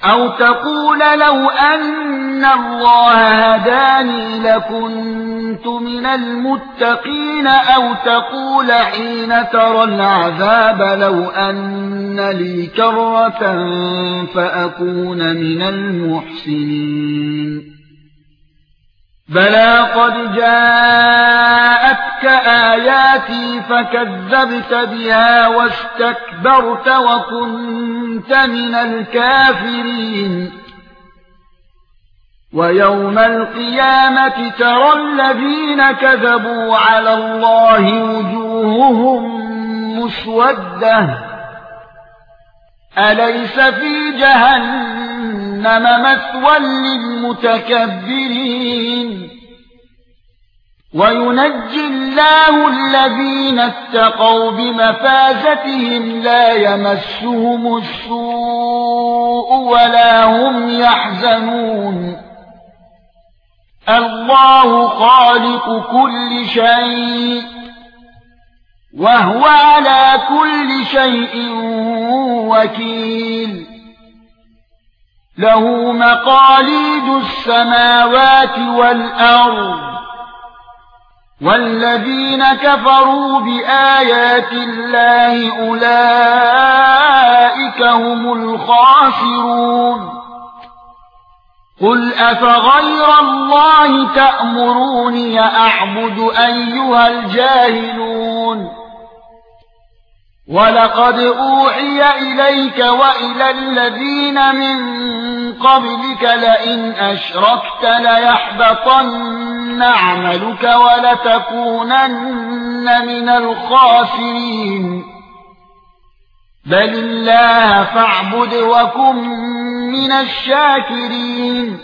أو تقول لو أن الله هداني لكنت من المتقين أو تقول حين ترى العذاب لو أن لي كرة فأكون من المحسنين بلى قد جاءتك آياتي فكذبت بها واستكبرت وكنت من الكافرين ويوم القيامة ترى الذين كذبوا على الله وجوههم مسودة أليس في جهنم مثوى للمتكبرين وينجي الله الذين اتقوا بمفازتهم لا يمسهم السوء ولا هم يحزنون الله خالق كل شيء وهو على كل شيء وكيل له مقاليد السماوات والأرض والذين كفروا بآيات الله أولئك هم الخاسرون قل أفغير الله تأمروني أعبد أيها الجاهلون ولقد أوحي إليك وإلى الذين من قبلك لئن أشركت ليحبطن عملك ولتكونن من الخاسرين بل الله فاعبد وكن من الشاكرين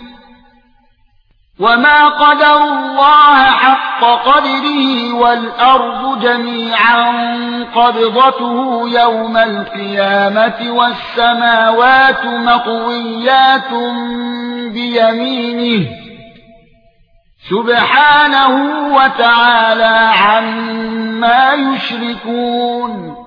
وما قدر الله حق قدره والأرض جميعا قبضته يوم القيامة والسماوات مطويات بيمينه سبحانه وتعالى عما يشركون